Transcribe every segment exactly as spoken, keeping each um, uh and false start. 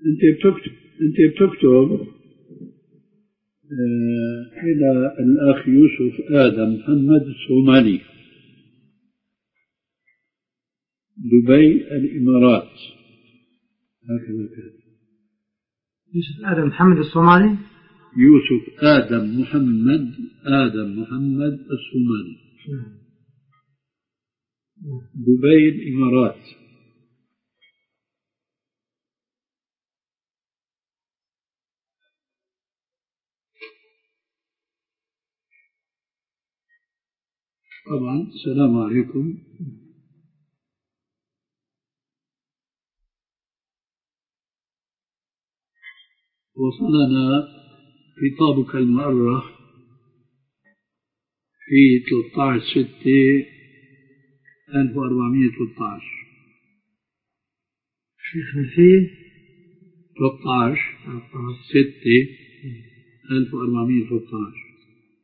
أنت بتكتب أنت بتكتب آه إلى الأخ يوسف آدم محمد الصومالي، دبي الإمارات، هكذا كده. يوسف آدم محمد الصومالي. يوسف آدم محمد آدم محمد الصومالي، دبي الإمارات. طبعا السلام عليكم. وصلنا خطابك المؤرخ في ثلاثة عشر ستة ألف وأربعمائة وثلاثة عشر. شيخنا في ثلاثة عشر ستة ألف وأربعمائة وثلاثة عشر.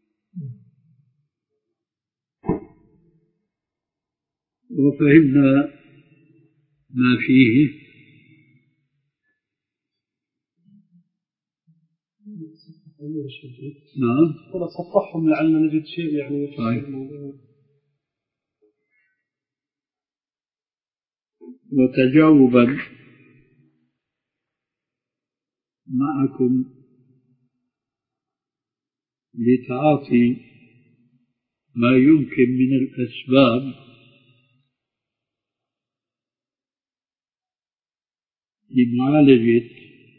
وفهمنا ما فيه. نعم. صفحهم لعلنا نجد شيء يعني. طيب. وتجاوبا معكم لتعاطي ما يمكن من الأسباب لمعالجة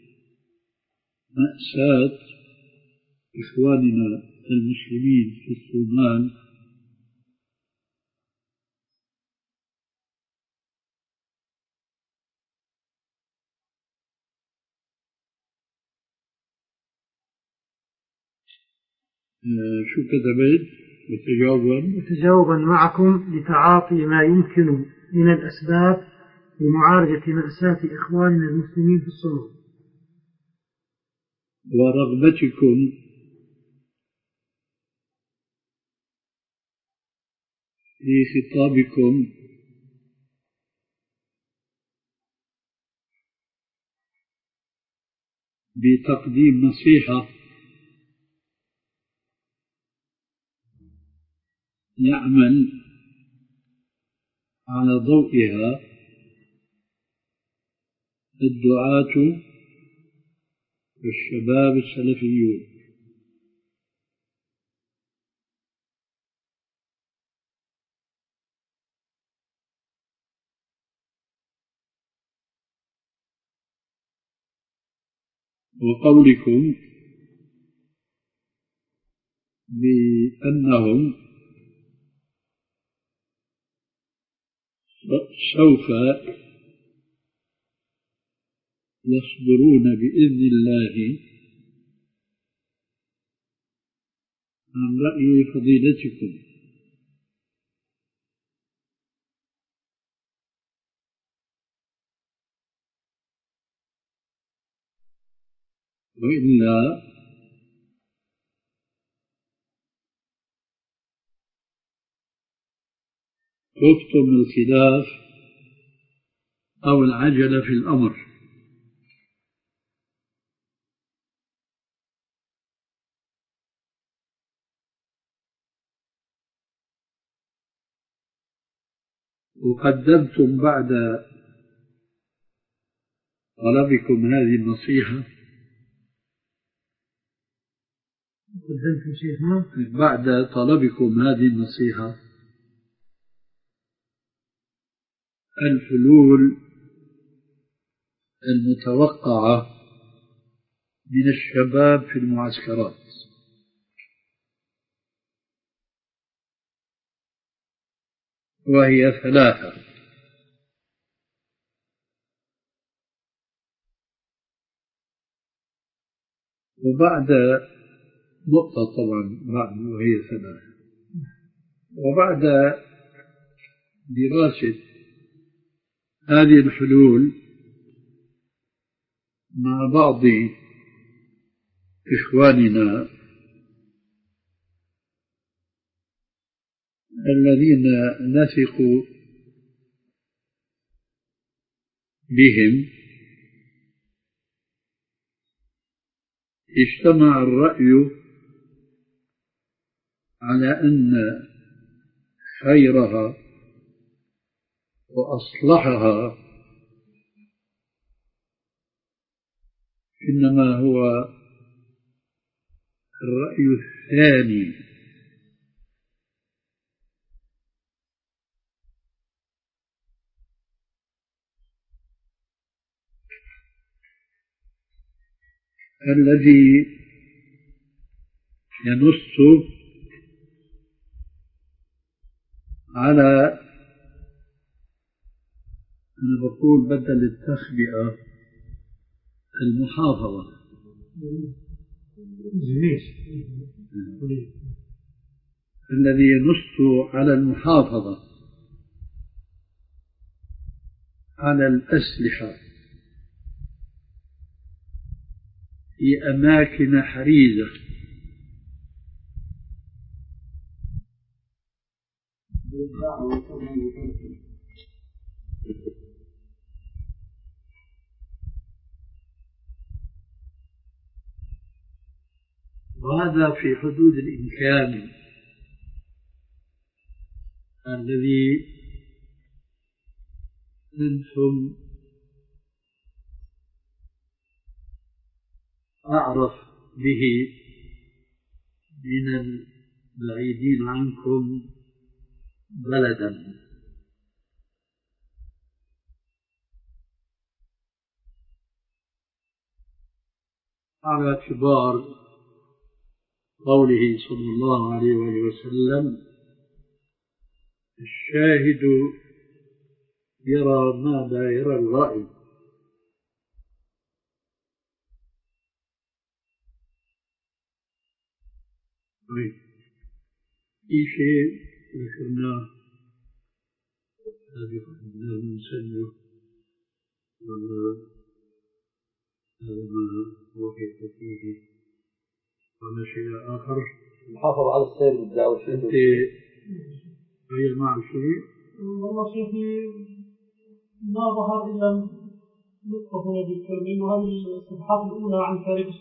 مأساة إخواننا المسلمين في الصومال آه شو كتبت؟ وتجاوبا وتجاوبا معكم لتعاطي ما يمكن من الأسباب لمعالجة مأساة إخواننا المسلمين في الصومال، ورغبتكم في خطابكم بتقديم نصيحة يعمل على ضوئها الدعاة والشباب السلفيون. وقولكم بأنهم سوف يصدرون بإذن الله عن رأي فضيلتكم، وإلا خفتم الخلاف أو العجلة في الأمر. وقدمتم بعد طلبكم هذه النصيحة قدمتم شيخنا بعد طلبكم هذه النصيحة الحلول المتوقعة من الشباب في المعسكرات، وهي ثلاثة. وبعد نقطة طبعا بعد وهي ثلاثة، وبعد دراسة هذه الحلول مع بعض إخواننا الذين نثق بهم اجتمع الرأي على أن خيرها وأصلحها إنما هو الرأي الثاني، الذي ينص على، أنا بقول بدل التخبئة المحافظة، الذي ينص على المحافظة على الأسلحة في أماكن حريزة وهذا في حدود الإمكان الذي أنتم أعرف به من البعيدين عنكم بلدا. على اعتبار قوله صلى الله عليه وسلم: الشاهد يرى ما لا يرى الغائب. في شيء ذكرناه سابقا من سنه ولا هذا ما وقف فيه ولا شيء آخر؟ المحافظة على السير والدعوة. أنت غير معه شيء؟ والله شيخي ما ظهر إلا نقطة هنا بالكلمين، وهذه الصفحات الأولى عن تاريخ